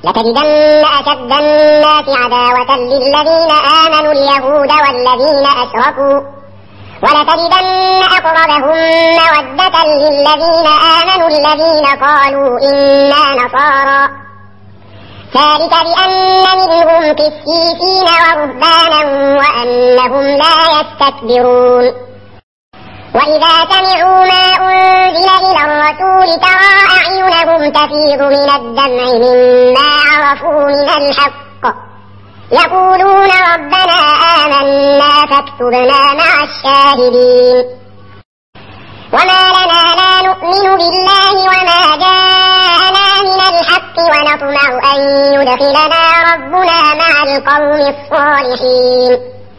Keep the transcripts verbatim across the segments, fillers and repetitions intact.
لتجدن أشد الناس عداوة للذين آمنوا اليهود والذين أشركوا ولتجدن أقربهم مودة للذين آمنوا الذين قالوا إنا نصارى ذلك بأن منهم قسيسين ورهبانا وأنهم لا يستكبرون وإذا سمعوا ما أنزل إلى الرسول ترى أعينهم تفيض من الدمع مما عرفوا من الحق يقولون ربنا آمنا فاكتبنا مع الشاهدين وما لنا لا نؤمن بالله وما جاءنا من الحق ونطمع أن يدخلنا ربنا مع القوم الصالحين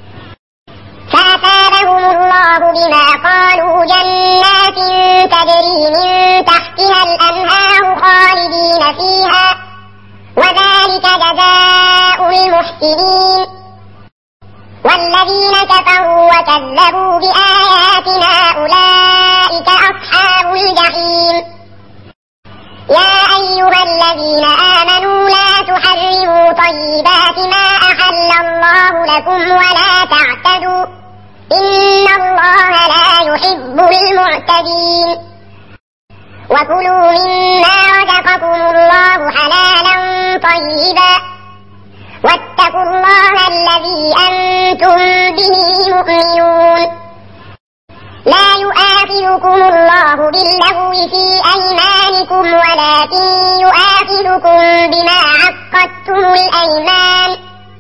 فأثابهم الله بما قالوا جنات تجري من تحتها الأنهار خالدين فيها وذلك جزاء المحسنين والذين كفروا وكذبوا بآياتنا أولئك أصحاب الجحيم يا أيها الذين آمنوا لا تحرموا طيبات ما أحل الله لكم ولا تعتدوا إن الله لا يحب المعتدين وكلوا مما رزقكم الله حلالا طيبا واتقوا الله الذي أنتم به مؤمنون لا يؤاخذكم الله باللغو في أيمانكم ولكن يؤاخذكم بما عقدتم الأيمان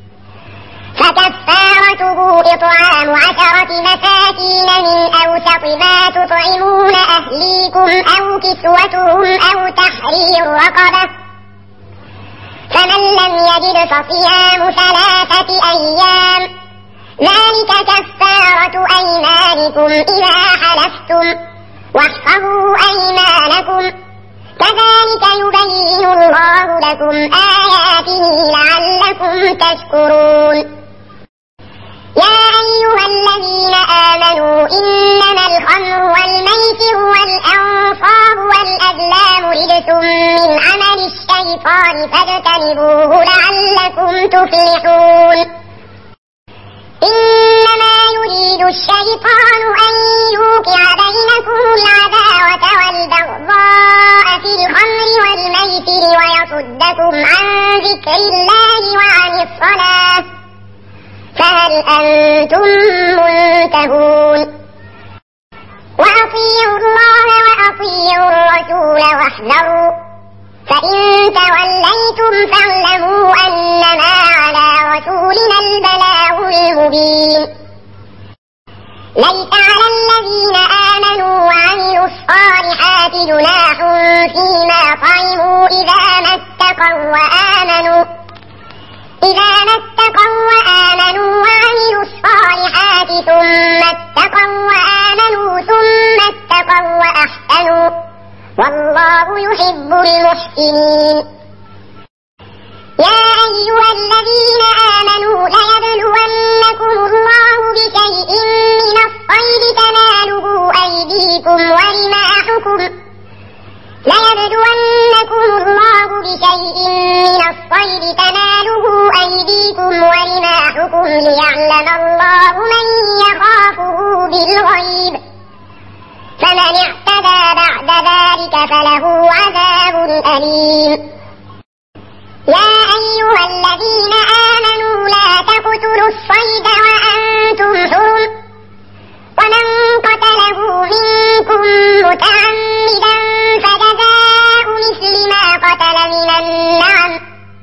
فكفارته إطعام عشرة مساكين من أوسط ما تطعمون أهليكم أو كسوتهم أو تحرير رقبة فمن لم يجد فصيام ثلاثة أيام ذلك كفارة أيمانكم إذا حلفتم واحفظوا أيمانكم كذلك يبين الله لكم آياته لعلكم تشكرون يا أيها الذين آمنوا إنما الخمر والميسر والأنصاب والأزلام رجس من عمل الشيطان فاجتنبوه لعلكم تفلحون إنما يريد الشيطان أن يوقع بينكم العداوة والبغضاء في الخمر والميسر ويصدكم عن ذكر الله وعن الصلاة فهل أنتم منتهون وأطيعوا الله وأطيعوا الرسول واحذروا فإن توليتم فاعلموا أنما على رسولنا البلاغ المبين ليس على الذين آمنوا وعملوا الصالحات جناح فيما طعموا إذا ما اتقوا وآمنوا إذا ما اتقوا وآمنوا وعملوا الصالحات ثم اتقوا وآمنوا ثم اتقوا وأحسنوا والله يحب المحسنين يا أيها الذين آمنوا ليبلونكم الله بشيء من الصيد تناله أيديكم ورماحكم ليبلونكم الله بشيء من الصيد تناله أيديكم ورماحكم ليعلم الله من يخافه بالغيب فمن اعتدى بعد ذلك فله عذاب أليم يا أيها الذين آمنوا لا تقتلوا الصيد وأنتم حرم ومن قتله منكم متعمدا فجزاء مثل ما قتل من النعم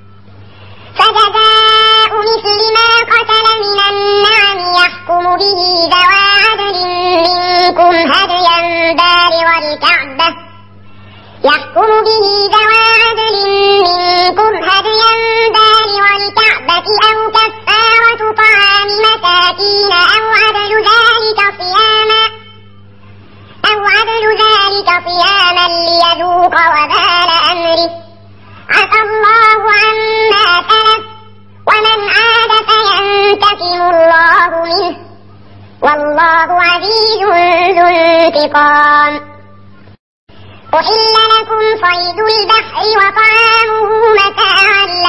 فجزاء مثل ما قتل من النعم يحكم به ذوى عدل منكم هديا بالغ الكعبة يحكم به ذوى عدل منكم هديا بالغ الكعبة أو كفارة طعام مساكين أو عدل ذلك صياما أو عدل ذلك صياما ليذوق وبال أمره عفى الله عما سلف ومن عاد فينتقم الله منه والله عزيز ذو انتقام أحل لكم صيد البحر وطعامه متاعا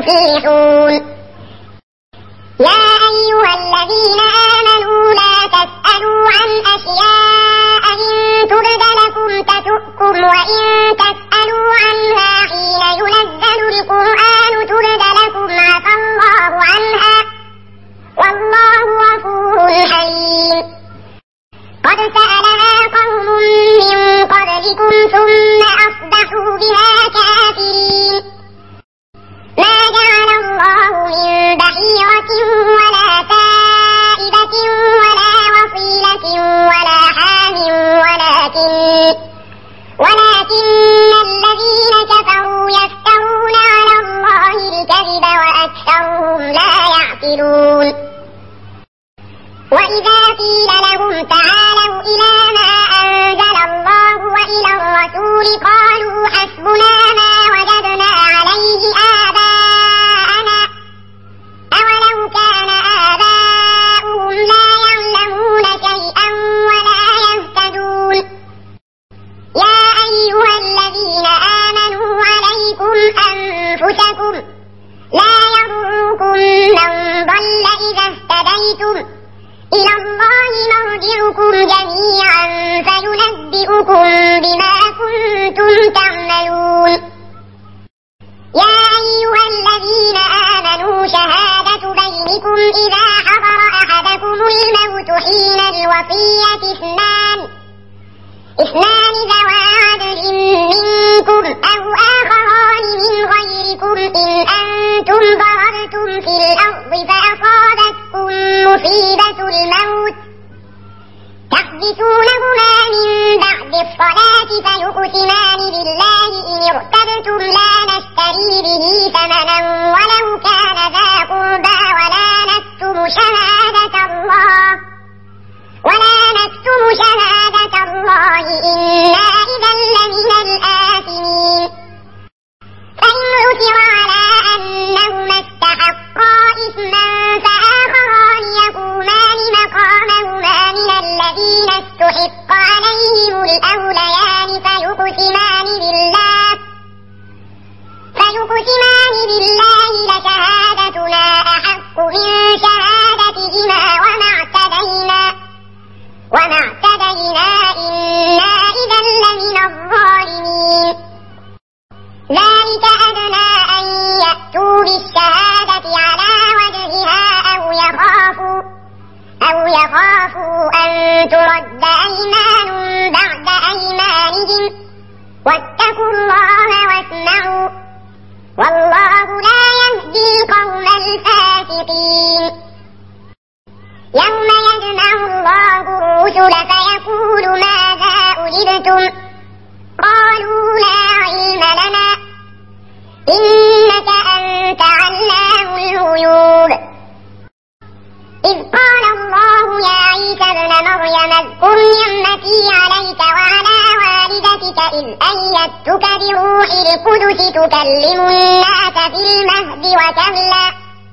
المفلحون. يا أيها الذين آمنوا لا تسألوا عن أشياء إن تبد لكم تسؤكم وإن تسألوا عنها حين ينزل القرآن تبد لكم عفى الله عنها والله غفور حليم. قد سألها قوم من قبلكم ثم أصبحوا بها كافرين. ما جعل الله من بحيرة ولا سائبة ولا وصيلة ولا حام ولكن ولكن الذين كفروا يفترون على الله الكذب وأكثرهم لا يعقلون. وإذا قيل لهم تعالوا إلى ما أنزل الله وإلى الرسول قالوا حسبنا ما وجدنا عليه آباءنا أولو كان آباؤهم لا يعلمون شيئا ولا يهتدون. يا أيها الذين آمنوا عليكم أنفسكم لا يضركم من ضل إذا اهتديتم إلى الله مرجعكم جميعا فينبئكم بما كنتم تعملون. يا أيها الذين آمنوا شهادة بينكم إذا حضر أحدكم الموت حين الوصية اثنان اثنان ذوى عدل منكم أو آخران من غيركم إن أنتم ضربتم في الأرض فأصابتكم مصيبة الموت تحبسونهما من بعد الصلاة فيقسمان بالله إن ارتبتم لا نشتري به ثمنا ولو كان ذا قربى ولا نكتم شهادة الله ولا نكتم شهادة الله إنا إذا لمن الآثمين. فإن عثر على أنهما استحقا إثما فآخران يقومان مقامهما من الذين استحق عليهم الأوليان فيقسمان بالله فيقسمان بالله لشهادتنا أحق من شهادتهما وما اعتدينا وما اعتدينا إنا إذا لمن الظالمين. ذلك أدنى أن يأتوا بالشهادة على وجهها أو يخافوا أو يخافوا أن ترد أيمان بعد أيمانهم واتقوا الله واسمعوا والله لا يهدي القوم الفاسقين. يوم يجمع الله الرسل فيقول ماذا أجبتم قالوا لا علم لنا إنك أنت علام الغيوب. إذ قال الله يا عيسى ابن مريم اذكر نعمتي عليك وعلى والدتك إذ أيدتك بروح القدس تكلم الناس في المهد وكهلا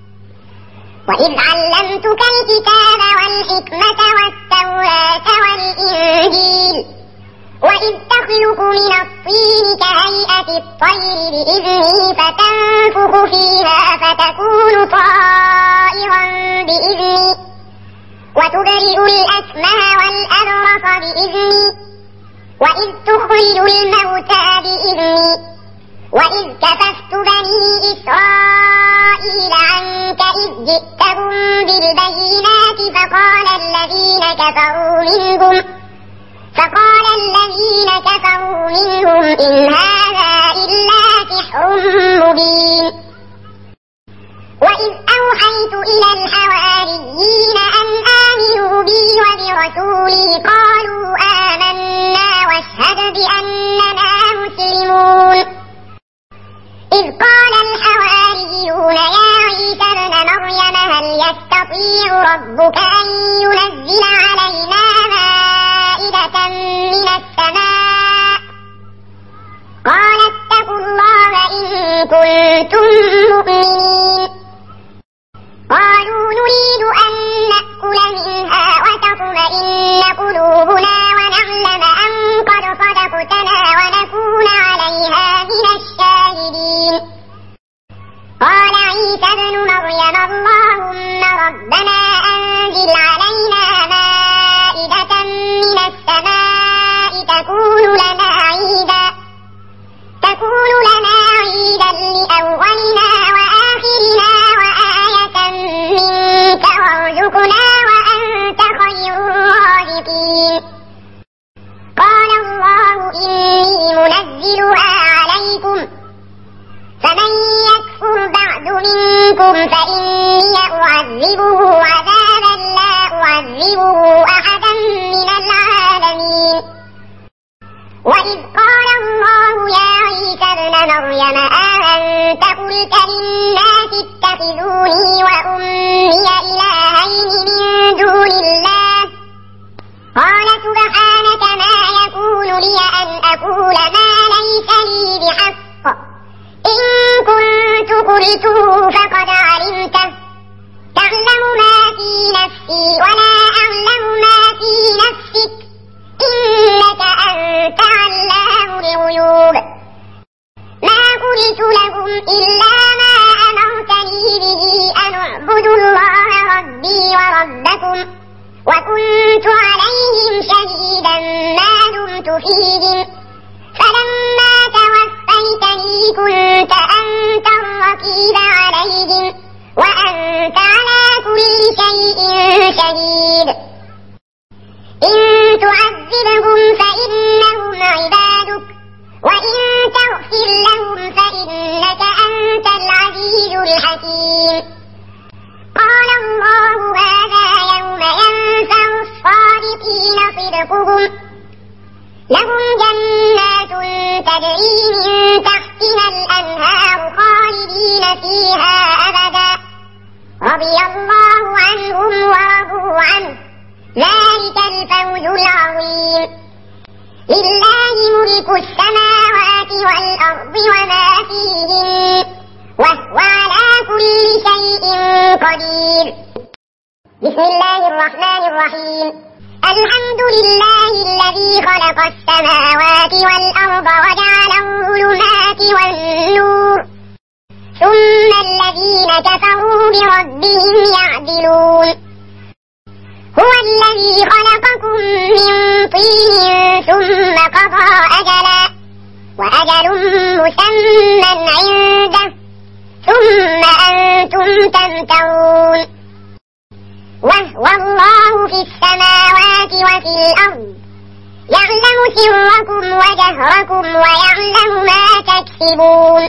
وإذ علمتك الكتاب والحكمة والتوراة والإنجيل وإذ تخلق من الطين كهيئة الطير بإذني فتنفخ فيها فتكون طائرا بإذني وتبرئ الأكمه والأبرص بإذني وإذ تخرج الموتى بإذني وإذ كففت بني إسرائيل عنك إذ جئتهم بالبينات فقال الذين كفروا منهم فقال الذين كفروا منهم إن هذا إلا سحر مبين. وإذ أوحيت إلى الحواريين أن آمنوا بي وبرسولي قالوا آمنا واشهد بأننا مسلمون. إذ قال الحواريون يا عيسى ابن مريم هل يستطيع ربك أن ينزل علينا مائدة من السماء قال اتقوا الله إن كنتم مؤمنين. قالوا نريد أن نأكل منها وتطمئن قلوبنا ونعلم أن قد صدقتنا ونكون عليها من الشاهدين. قال ارزقنا وأنت خير الرازقين قال الله إني منزلها عليكم فمن يكفر بعد منكم فإني أعذبه عذابا لا أعذبه أحدا من العالمين وإذ قال الله يا عيسى ابن مريم أأنت قلت للناس اتخذوني وأمي إلهين من دون الله قال سبحانك ما يكون لي أن أقول ما ليس لي بحق إن كنت قلته فقد علمته تعلم ما في نفسي ولا أعلم ما في نفسك إنك أنت علام الغيوب ما قلت لهم إلا ما أمرتني به أن اعبدوا الله ربي وربكم وكنت عليهم شهيدا ما دمت فيهم فلما توفيتني كنت أنت الرقيب عليهم وأنت على كل شيء شهيد إن تعذبهم فإنهم عبادك وإن تغفر لهم فإنك أنت العزيز الحكيم قال الله هذا يوم ينفع الصادقين صدقهم لهم جنات تجري من تحتها الأنهار خالدين فيها أبدا رضي الله عنهم ورضوا عنه ذلك الفوز العظيم لله ملك السماوات والأرض وما فيهن وهو على كل شيء قدير بسم الله الرحمن الرحيم الحمد لله الذي خلق السماوات والأرض وجعل الظلمات والنور ثم الذين كفروا بربهم يعدلون هو الذي خلقكم من طين ثم قضى أجلا وأجل مسمى عنده ثم أنتم تمترون وهو الله في السماوات وفي الأرض يعلم سركم وجهركم ويعلم ما تكسبون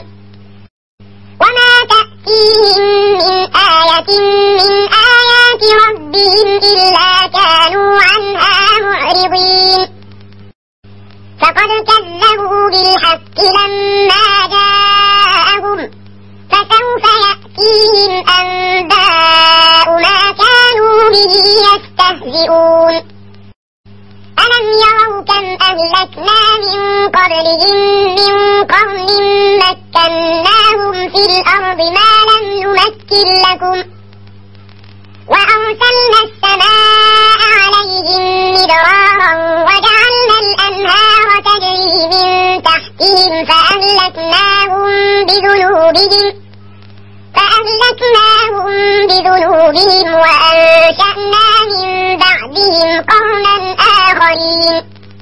وما تأتيهم من آية من آيات ربهم إلا كانوا عنها معرضين فقد كذبوا بالحق لما جاءهم فسوف يأتيهم أنباء ما كانوا به يستهزئون ألم يروا كم أهلكنا من قبلهم من قرن مكناهم في الأرض ما لم نمكن لكم وأرسلنا السماء عليهم مدرارا وجعلنا الأنهار تجري من تحتهم فأهلكناهم بذنوبهم فأهلكناهم بذنوبهم وأنشأنا من بعدهم قرنا آخرين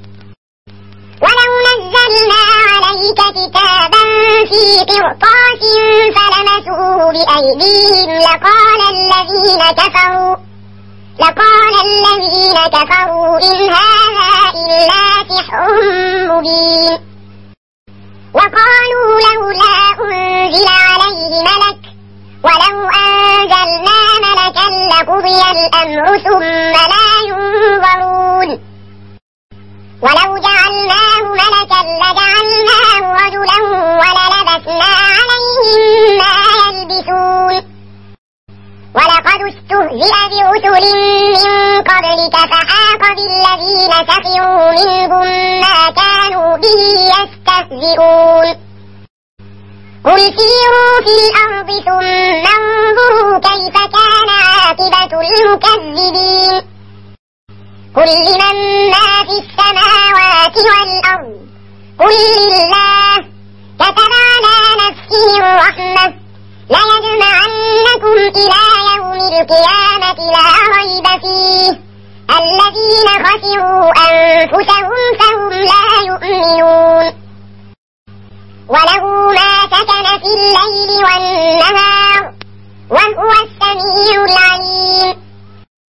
ولو نزلنا عليك كتابا في قرطاس فلمسوه بأيديهم لقال الذين كفروا لقال الذين كفروا إن هذا إلا سحر مبين وقالوا لولا أنزل عليه ملك ولو أنزلنا ملكا لقضي الأمر ثم لا ينظرون ولو جعلناه ملكا لجعلناه رجلا وللبسنا عليهم ما يلبسون ولقد استهزئ برسل من قبلك فحاق بالذين سخروا منهم ما كانوا به يستهزئون قل سيروا في الأرض ثم انظروا كيف كان عاقبة المكذبين قل لمن ما في السماوات والأرض قل لله كتب على نفسه الرحمة ليجمعنكم إلى يوم القيامة لا ريب فيه الذين خسروا أنفسهم فهم لا يؤمنون وله ما سكن في الليل والنهار وهو السميع العليم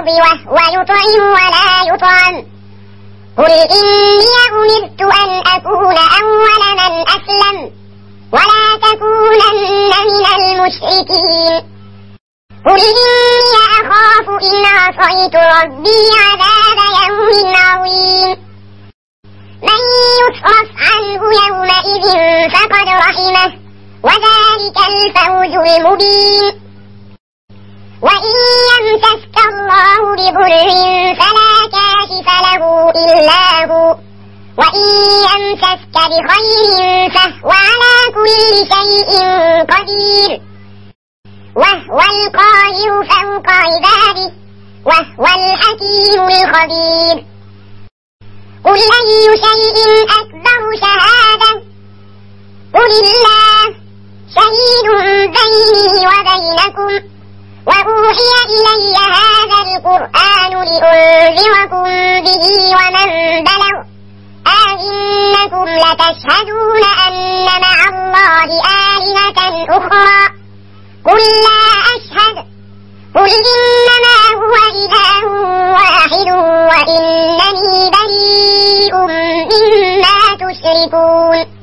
الأرض وهو يطعم ولا يطعم قل إني أمرت أن أكون أول من أسلم ولا تكونن من المشركين قل إني أخاف إن عصيت ربي عذاب يوم عظيم من يصرف عنه يومئذ فقد رحمه وذلك الفوز المبين وإن يمسسك الله بضر فلا كاشف له إلا هو وإن يمسسك بخير فهو على كل شيء قدير وهو القاهر فوق عباده وهو الحكيم الخبير قل أي شيء أكبر شهادة قل الله شهيد بيني وبينكم وأوحي إلي هذا القرآن لأنذركم به ومن بلغ أئنكم لتشهدون أن مع الله آلهة أخرى قل لا أشهد قل إنما هو إله واحد وإنني بريء مما تشركون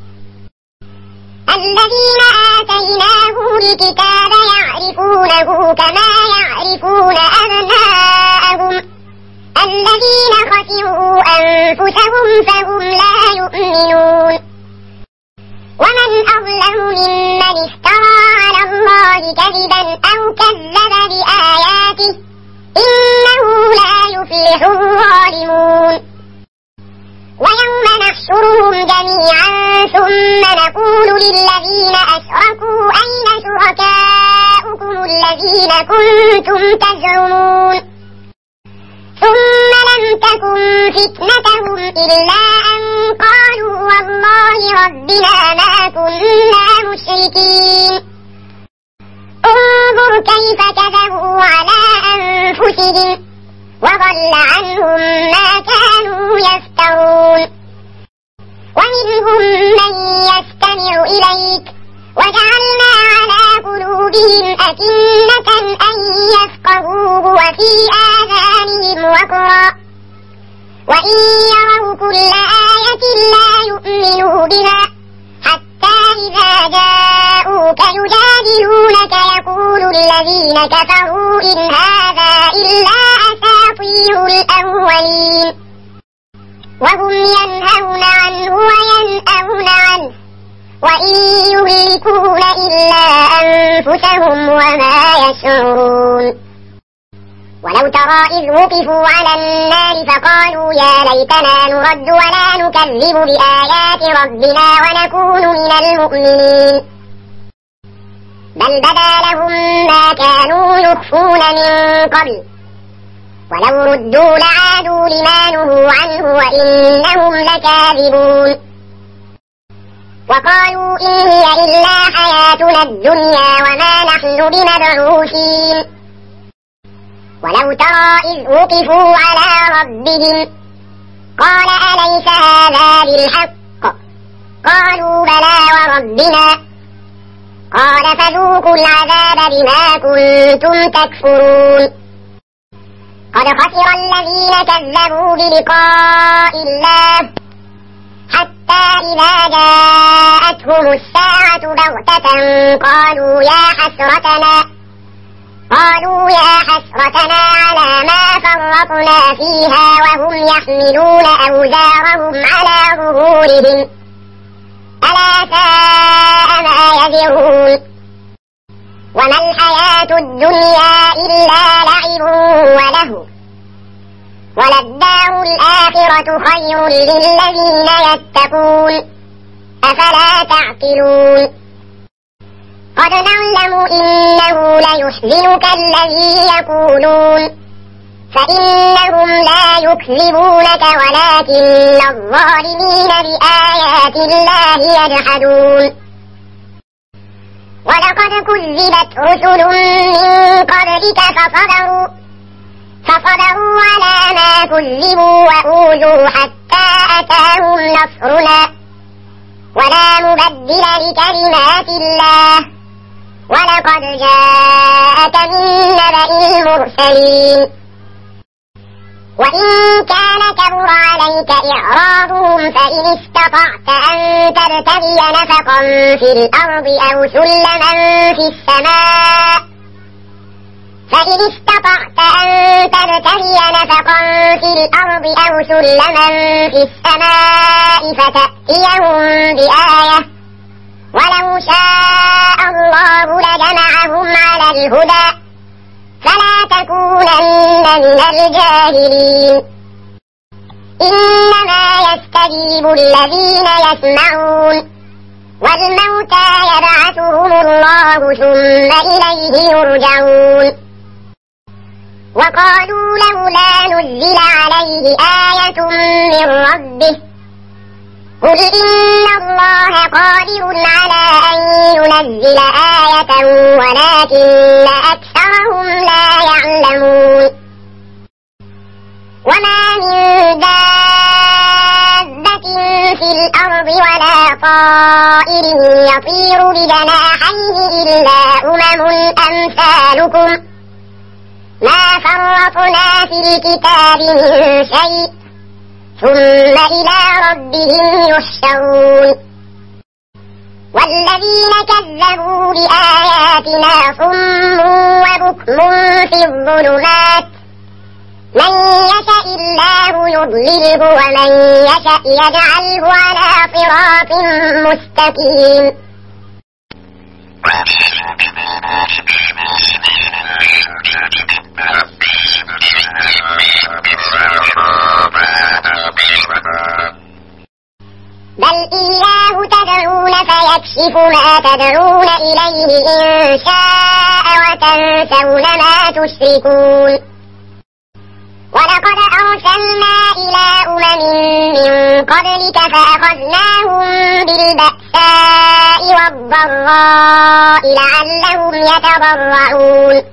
الذين آتيناهم الكتاب يعرفونه كما يعرفون أبناءهم الذين خسروا أنفسهم فهم لا يؤمنون ومن أظلم ممن افترى على الله كذبا أو كذب بآياته إنه لا يفلح الظالمون ويوم نحشرهم جميعا ثم نقول للذين أشركوا أين شركاؤكم الذين كنتم تزعمون ثم لم تكن فتنتهم إلا أن قالوا والله ربنا ما كنا مشركين انظر كيف كذبوا على أنفسهم وضل عنهم ما كانوا يفترون ومنهم من يستمع إليك وجعلنا على قلوبهم أكنة أن يفقهوه وفي آذانهم وقرا وإن يروا كل آية لا يؤمنوا بها حتى إذا جاءوك يجادلونك يقول الذين كفروا إن هذا إلا أساطير الأولين وهم ينهون عنه وينأون عنه وإن يهلكون إلا أنفسهم وما يشعرون ولو ترى إذ وقفوا على النار فقالوا يا ليتنا نرد ولا نكذب بآيات ربنا ونكون من المؤمنين بل بدا لهم ما كانوا يخفون من قبل ولو ردوا لعادوا لما نهوا عنه وإنهم لكاذبون وقالوا إن هي إلا حياتنا الدنيا وما نحن بمبعوثين ولو ترى إذ وقفوا على ربهم قال أليس هذا بالحق قالوا بلى وربنا قال فذوقوا العذاب بما كنتم تكفرون قد خسر الذين كذبوا بلقاء الله حتى إذا جاءتهم الساعة بغتة قالوا يا حسرتنا قالوا يا حسرتنا على ما فرطنا فيها وهم يحملون أوزارهم على ظهورهم ألا ساء ما يزرون وما الحياة الدنيا إلا لعب وله وللدار الآخرة خير للذين يتقون أفلا تعقلون قد نعلم إنه ليحزنك الذي يقولون فإنهم لا يكذبونك ولكن الظالمين بآيات الله يجحدون ولقد كذبت رسل من قبلك فصبروا فصبروا على ما كذبوا وأوذوا حتى أتاهم نصرنا ولا مبدل لكلمات الله ولقد جاءك من نبأ المرسلين وإن كان كبر عليك إعراضهم فإن استطعت أن تبتغي نفقا في الأرض أو سلما في السماء فإن استطعت أن تبتغي نفقا في الأرض أو سلما في السماء فتأتيهم بآية ولو شاء الله لجمعهم على الهدى فلا تكونن من الجاهلين إنما يستجيب الذين يسمعون والموتى يبعثهم الله ثم إليه يرجعون وقالوا لولا نزل عليه آية من ربه قل إن الله قادر على أن ينزل آية ولكن أكثرهم لا يعلمون وما من دابة في الأرض ولا طائر يطير بجناحيه إلا أمم أمثالكم ما فرطنا في الكتاب من شيء ثم إلى ربهم يحشرون والذين كذبوا بآياتنا صم وبكم في الظلمات من يشاء الله يضلله ومن يشاء يجعله على صراط مستقيم بل إياه تدعون فيكشف ما تدعون إليه إن شاء وتنسون ما تشركون ولقد أرسلنا إلى أمم من قبلك فأخذناهم بالبأساء والضراء لعلهم يتضرعون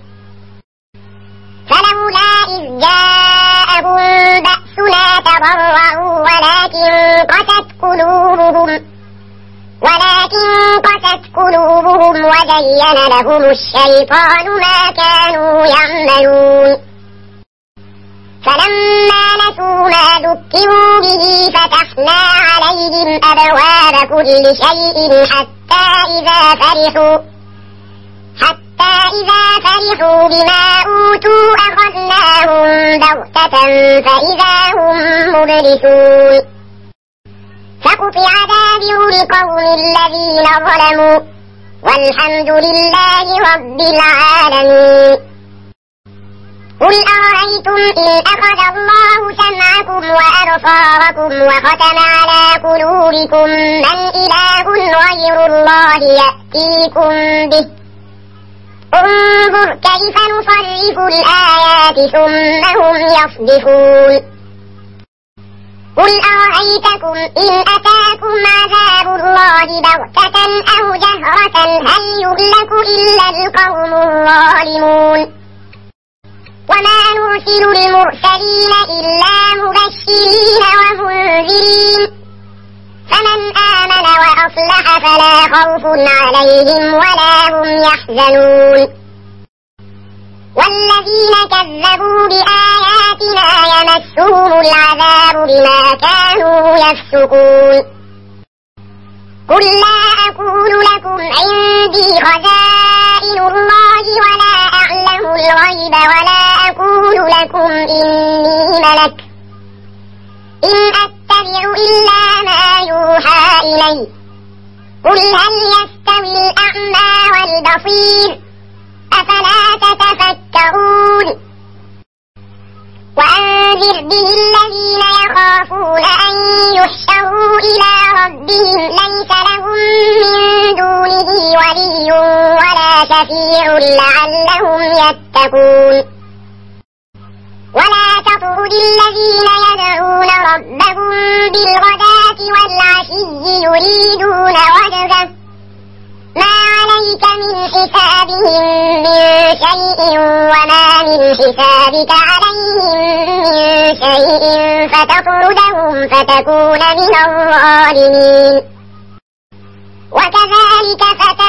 فلولا إذ جاءهم بأسنا تضرعوا ولكن قست قلوبهم ولكن قست قلوبهم وزين لهم الشيطان ما كانوا يعملون فلما نسوا ما ذكروا به فتحنا عليهم أبواب كل شيء حتى إذا فرحوا حتى إذا فرحوا بما أوتوا أخذناهم بغتة فإذا هم مبلسون فقطع دابر القوم الذين ظلموا والحمد لله رب العالمين قل أرأيتم إن أخذ الله سمعكم وأبصاركم وختم على قلوبكم من إله غير الله يأتيكم به انظر كيف نصرف الآيات ثم هم يصدفون قل أرأيتكم إن أتاكم عذاب الله بغتة أو جهرة هل يهلك إلا القوم الظالمون وما نرسل المرسلين إلا مبشرين ومنذرين فمن آمن وأصلح فلا خوف عليهم ولا هم يحزنون والذين كذبوا بآياتنا يمسهم العذاب بما كانوا يفسقون قل لا أقول لكم عندي خزائن الله ولا أعلم الغيب ولا أقول لكم إني ملك إن أتبع إلا ما يوحى إلي قل هل يستوي الأعمى والبصير أفلا تتفكرون وأنذر به الذين يخافون أن يحشروا إلى ربهم ليس لهم من دونه ولي ولا شفيع لعلهم يتقون ولا تطرد الذين يدعون ربهم بالغداة والعشي يريدون وجهه ما عليك من حسابهم من شيء وما من حسابك عليهم من شيء فتطردهم فتكون من الظالمين وكذلك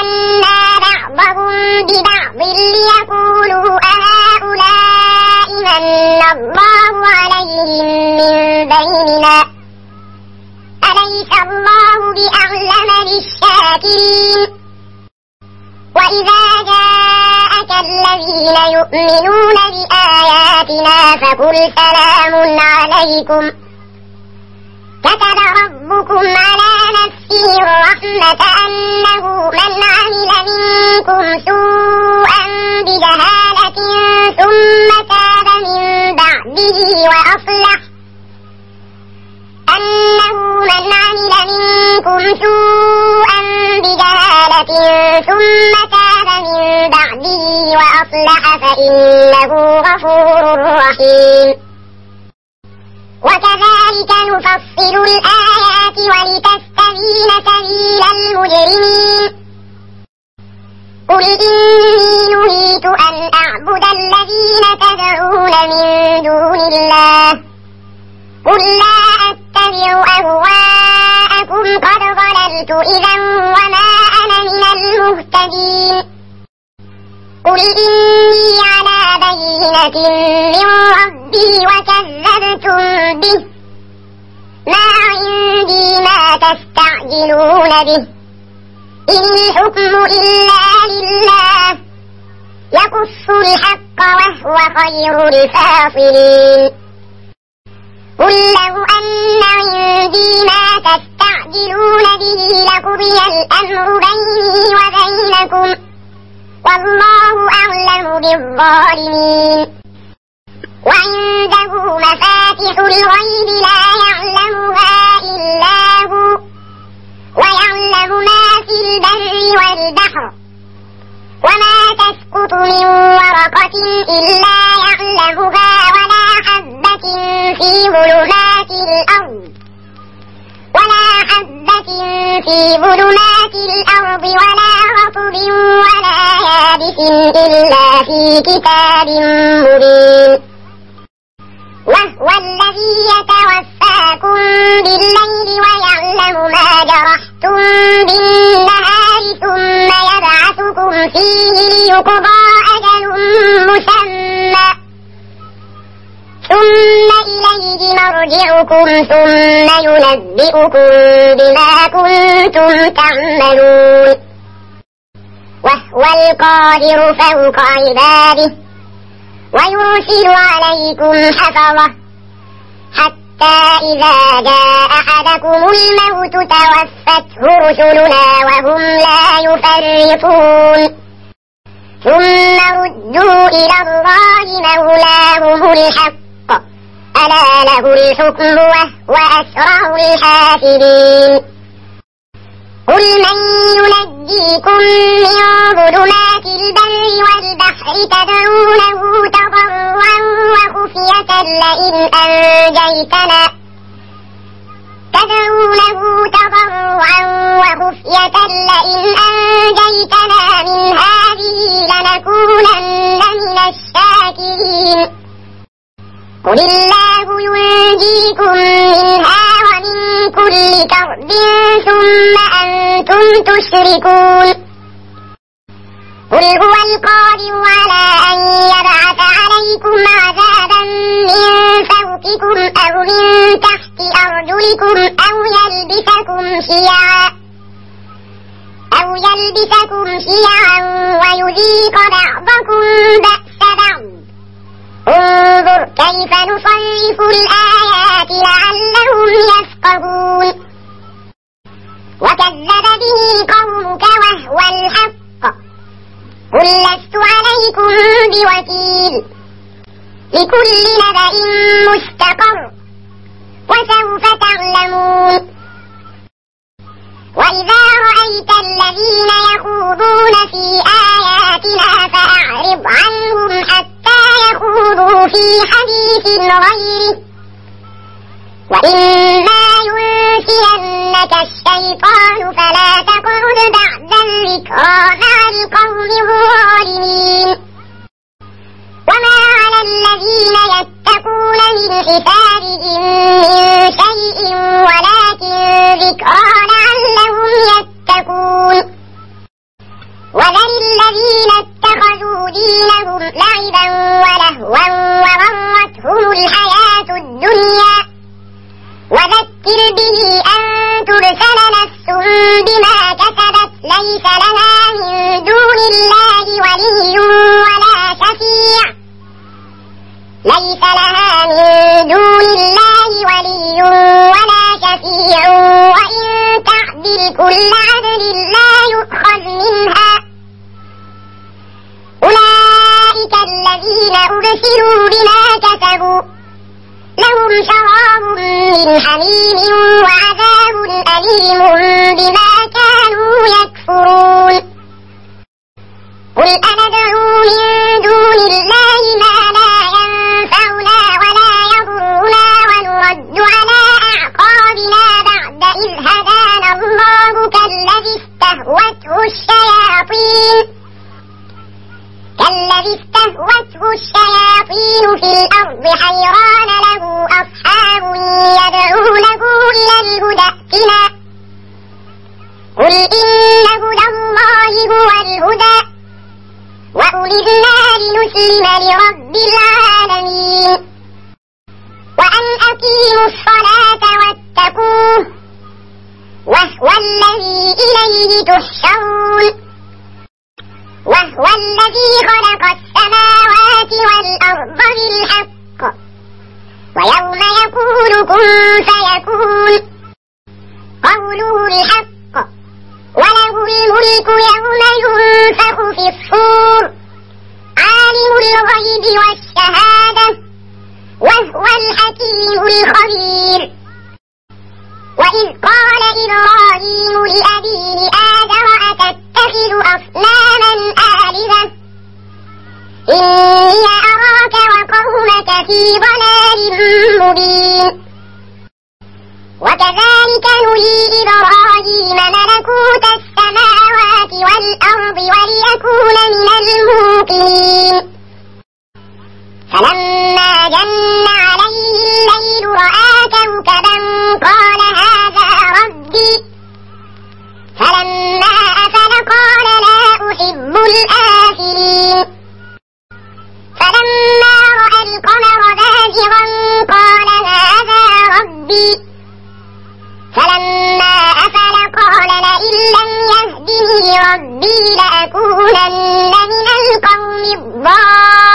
فتنا بعضهم ببعض ليقولوا أهؤلاء من الله عليهم من بيننا أليس الله بأعلم بالشاكرين وإذا جاءك الذين يؤمنون بآياتنا فقل سلام عليكم كتب ربكم على نفسه الرحمة أنه من عمل منكم سوءا بجهالة ثم تاب من بعده وأصلح أنه من عمل منكم سوءا بجهالة ثم تاب من بعده وأصلح فإنه غفور رحيم وكذلك نفصل الآيات ولتستبين سبيل المجرمين قل إني نهيت أن أعبد الذين تدعون من دون الله قل لا أتبع أهواءكم قد ضللت إذا وما أنا من المهتدين قل إني على بينة من ربي وكذبتم به ما عندي ما تستعجلون به إن الحكم إلا لله يقص الحق وهو خير الفاصلين قل لو أن عندي ما تستعجلون به لقضي الأمر بيني وبينكم والله أعلم بالظالمين وعنده مفاتح الغيب لا يعلمها إلا هو ويعلم ما في البر والبحر وما تسقط من ورقة إلا يعلمها ولا حبة في ظلمات الأرض ولا حبة في ظلمات الأرض ولا رطب ولا يابس إلا في كتاب مبين وهو الذي يتوفاكم بالليل ويعلم ما جرحتم بالنهار ثم يبعثكم فيه ليقضى أجل مسمى ثم إليه مرجعكم ثم ينبئكم بما كنتم تعملون وهو القادر فوق عباده ويرسل عليكم حفظة حتى إذا جاء أحدكم الموت توفته رسلنا وهم لا يفرطون ثم ردوا إلى الله مولاهم الحق ألا له الحكم وهو أسرع الحاسبين قل من ينجيكم من ظلمات البر والبحر تدعونه تضرعا وخفية لئن أنجيتنا تدعونه تضرعا وخفية لئن أنجيتنا من هذه لنكونن من الشاكرين قل الله ينجيكم منها ومن كل كرب ثم أنتم تشركون قل هو القادر على أن يبعث عليكم عذابا من فوقكم أو من تحت أرجلكم أو يلبسكم شيعا أو يلبسكم شيعا ويذيق بعضكم بأس بعض انظر كيف نصرف الآيات لعلهم يفقهون وكذب به قومك وهو الحق قل لست عليكم بوكيل لكل نبأ مستقر وسوف تعلمون وإذا رأيت الذين يخوضون في آياتنا فأعرض عنهم حتى يخوضوا في حديث غيره وإما ينسينك الشيطان فلا تقعد بعد الذكرى مع القوم الظالمين وما على الذين يتقون من حسابهم من شيء ولكن ذكرى لعلهم يتقون وذل الذين اتخذوا دينهم لعبا ولهوا وغرهم بما كسبت ليس لها من دون الله ولي ولا شفيع ليس لها من دون الله ولي ولا شفيع وإن تعدل كل عدل لا يؤخذ منها أولئك الذين أبسلوا بما كسبوا لهم شراب من حميم وعذاب أليم بما كانوا يكفرون قل أندعو من دون الله ما لا ينفعنا ولا يضرنا ونرد على أعقابنا بعد إذ هدانا الله كالذي استهوته الشياطين كالذي استهوته الشياطين في الأرض حيران له أصحاب يدعونه إلى الهدى ائتنا قل إن هدى الله هو الهدى وأمرنا لنسلم لرب العالمين وأن أقيموا الصلاة واتقوه وهو الذي إليه تحشرون وهو الذي خلق السماوات والأرض بالحق ويوم يقول كن فيكون قوله الحق وله الملك يوم ينفخ في الصور عالم الغيب والشهادة وهو الحكيم الخبير وإذ قال إبراهيم لأبيه آزر أتتخذ أصناما آلهة إني أراك وقومك في ضلال مبين وكذلك نري إبراهيم ملكوت السماوات والأرض وليكون من الموقنين فلما جن عليه الليل رأى كوكبا قال هذا ربي فلما أفل قال لا أحب الآفلين فلما رأى القمر بازغا قال هذا ربي فلما أفل قال لئن لم يهدني ربي لأكونن من القوم الضالين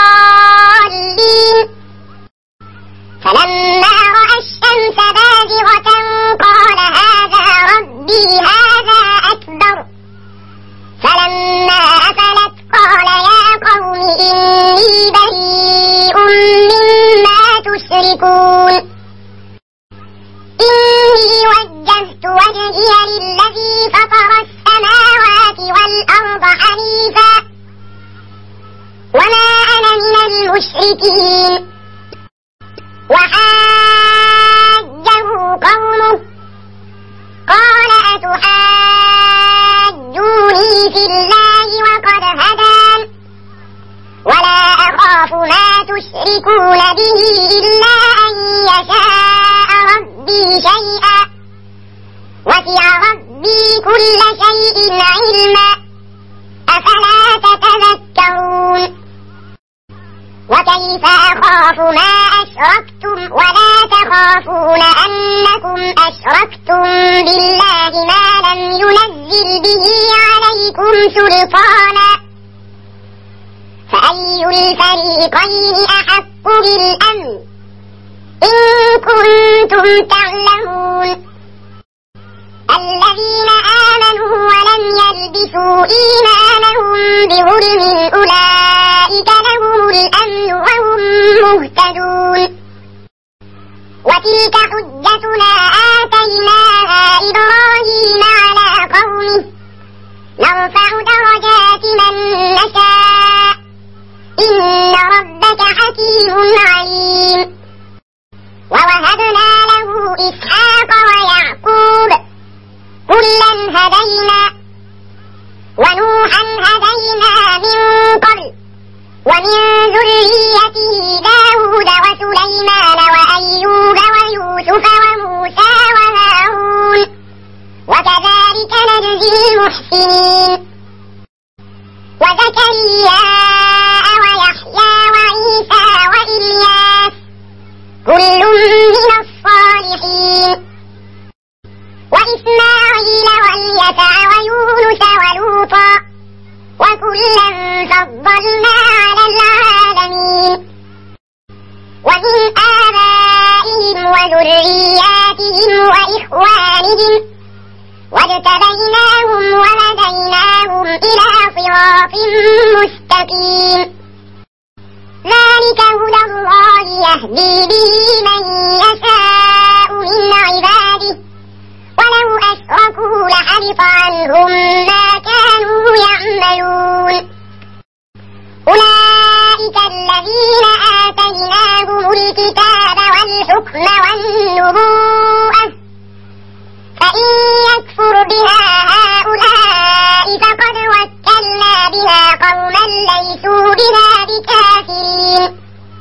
فلما رأى الشمس بازغة قال هذا ربي هذا أكبر فلما أفلت قال يا قوم إني بريء مما تشركون إني وجهت وجهي للذي فطر السماوات والأرض حنيفا وما أنا من المشركين وحاجه قومه قال أتحاجوني في الله وقد هدان ولا أخاف ما تشركون به إلا أن يشاء ربي شيئا وسع ربي كل شيء علما أفلا تتذكرون وكيف أخاف ما أشركتم ولا تخافون أنكم أشركتم بالله ما لم ينزل به عليكم سلطانا فأي الفريقين أحق بالأمن إن كنتم تعلمون الذين آمنوا ولم يلبسوا إيمانهم بظلم أولئك لهم الأمن وهم مهتدون وتلك حجتنا آتيناها إبراهيم على قومه نرفع درجات من نشاء إن ربك حكيم عليم ووهبنا له إسحاق ويعقوب كلا هدينا ونوحا هدينا من قبل ومن ذريته داود وسليمان وأيوب ويوسف وموسى وهارون وكذلك نجزي المحسنين وزكريا ويحيى وعيسى وإلياس كل من الصالحين وإسماعيل واليسع واليسع ويونس ولوطا وكلا فضلنا على العالمين ومن آبائهم وذرياتهم وإخوانهم واجتبيناهم وهديناهم إلى صراط مستقيم ذلك هدى الله يهدي به من يشاء من عباده ولو أشركوا لحبط عنهم ما كانوا يعملون أولئك الذين آتيناهم الكتاب والحكم والنبوءة فإن يكفر بها هؤلاء فقد وكلنا بها قوما ليسوا بها بكافرين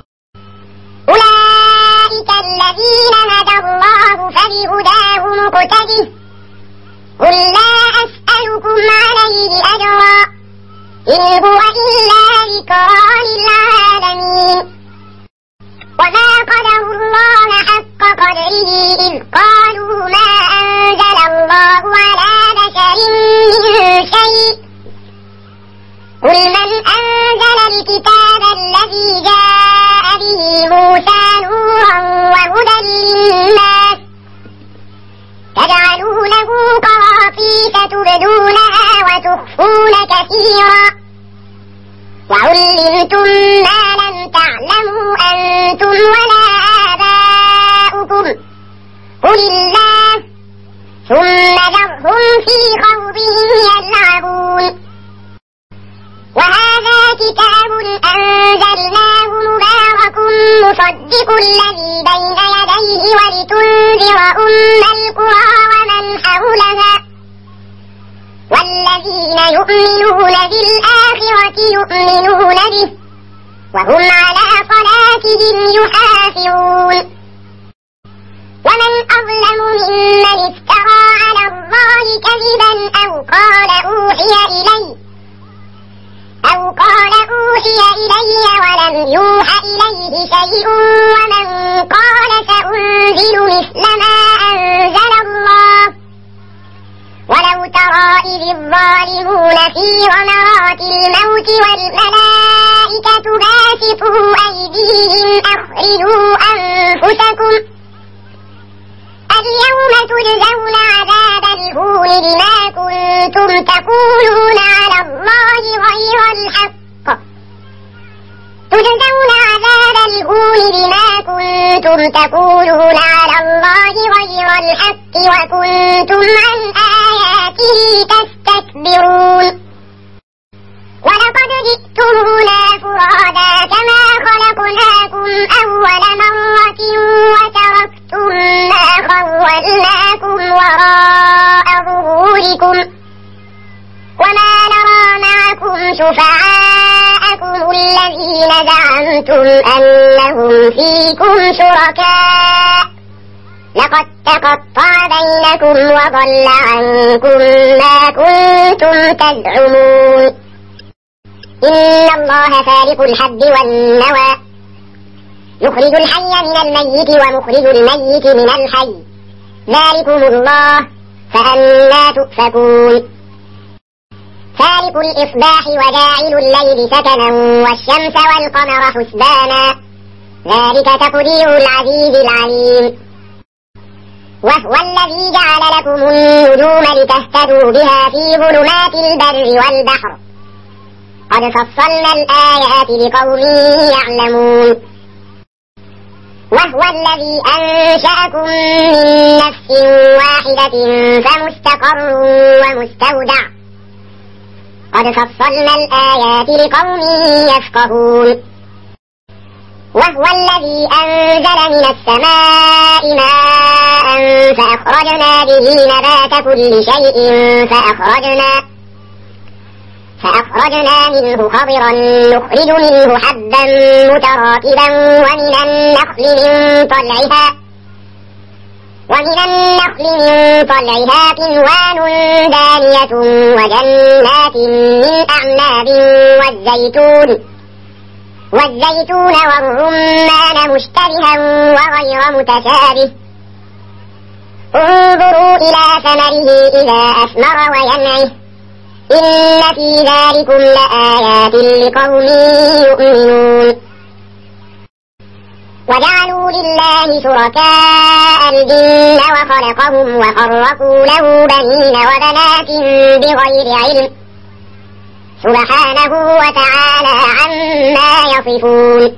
أولئك الذين هدى الله فبهداه مقتده قل لا أسألكم عليه أجرا إن هو إلا ذكرى للعالمين وما قدروا الله حق قدره إذ قالوا ما أنزل الله على بشر من شيء قل من أنزل الكتاب الذي جاء به موسى نورا وهدى للناس تجعلونه قراطيس تبدونها وتخفون كثيرا وعلمتم ما لم تعلموا أنتم ولا آباؤكم قل الله ثم ذرهم في خوضهم يلعبون وهذا كتاب أنزلناه مبارك مصدق الذي بين يديه ولتنذر أم القرى ومن حولها والذين يؤمنون بالآخرة يؤمنون به وهم على صلاتهم يحافظون ومن أظلم ممن افترى على الله كذبا أو قال أوحي إلي أو قال أوحي إلي ولم يوحى إليه شيء ومن قال سأنزل مثل ما أنزل الله ولو ترى إذ الظالمون في غمرات الموت والملائكة باسطوا أيديهم أخرجوا أنفسكم اليوم تجزون عذاب الهون بما كنتم تقولون على الله غير الحق تجزون عذاب الهون بما كنتم تقولون على الله غير الحق وكنتم عن آياته تستكبرون ولقد جئتمونا فرادا كما خلقناكم أول مرة وتركتم ما خولناكم وراء ظهوركم وما نرى معكم شفعاءكم الذين زعمتم أنهم فيكم شركاء لقد تقطع بينكم وضل عنكم ما كنتم تزعمون إن الله فالق الحب والنوى يخرج الحي من الميت ومخرج الميت من الحي ذلكم الله فأنى تؤفكون فالق الإصباح وجاعل الليل سكنا والشمس والقمر حسبانا ذلك تقدير العزيز العليم وهو الذي جعل لكم النجوم لتهتدوا بها في ظلمات البر والبحر قد فصلنا الآيات لقوم يعلمون وهو الذي أنشأكم من نفس واحدة فمستقر ومستودع قد فصلنا الآيات لقوم يفقهون وهو الذي أنزل من السماء ماء فأخرجنا به نبات كل شيء فأخرجنا فأخرجنا منه خضرا نخرج منه حبا متراكبا ومن النخل من طلعها ومن النخل من طلعها قنوان دانية وجنات من أعناب والزيتون والزيتون والرمان مشتبها وغير متشابه انظروا إلى ثمره إذا أثمر وينعه إن في ذلكم لآيات لقوم يؤمنون وجعلوا لله شركاء الجن وخلقهم وخرقوا له بنين وبنات بغير علم سبحانه وتعالى عما يصفون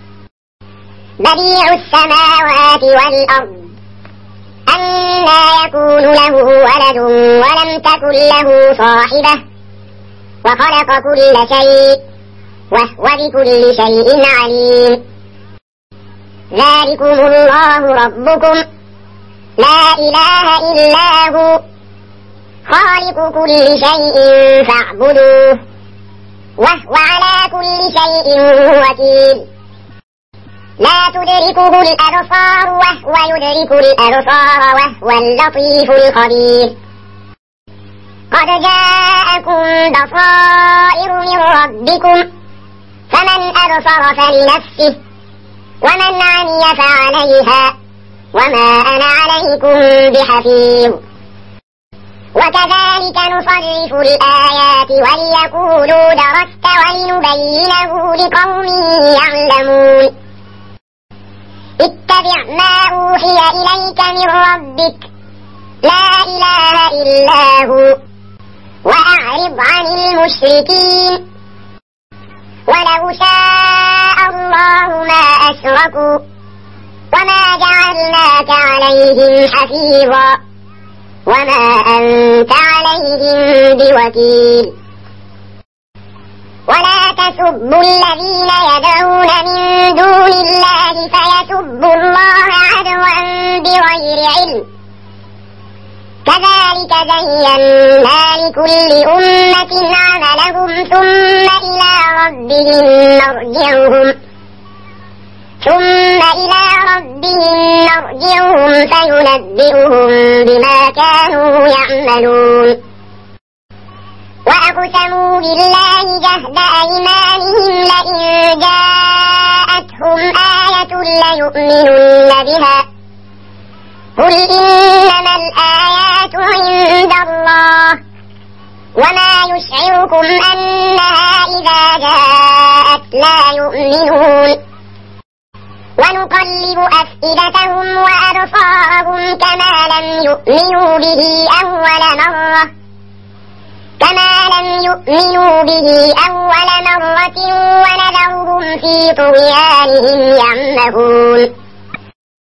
بديع السماوات والأرض أنى يكون له ولد ولم تكن له صاحبة وخلق كل شيء وهو بكل شيء عليم ذلكم الله ربكم لا إله إلا هو خالق كل شيء فاعبدوه وهو على كل شيء وكيل لا تدركه الأبصار وهو يدرك الأبصار وهو اللطيف الخبير قد جاءكم بصائر من ربكم فمن أبصر فلنفسه ومن عمي فعليها وما أنا عليكم بحفيظ وكذلك نصرف الآيات وليقولوا درست ولنبينه لقوم يعلمون اتبع ما أوحي إليك من ربك لا إله إلا هو وأعرض عن المشركين ولو شاء الله ما أشركوا وما جعلناك عليهم حفيظا وما أنت عليهم بوكيل ولا تسبوا الذين يدعون من دون الله فيسبوا الله عدوا بغير علم كذلك زينا لكل أمة عملهم ثم إلى ربهم مرجعهم ثم إلى ربهم مرجعهم فينبئهم بما كانوا يعملون وأقسموا بالله جهد أيمانهم لئن جاءتهم آية ليؤمنن بها قل إنما الآيات عند الله وما يشعركم أنها إذا جاءت لا يؤمنون ونقلب أفئدتهم وأبصارهم كما لم يؤمنوا به أول مرة كما لم يؤمنوا به أول مرة ونذرهم في طغيانهم يعمهون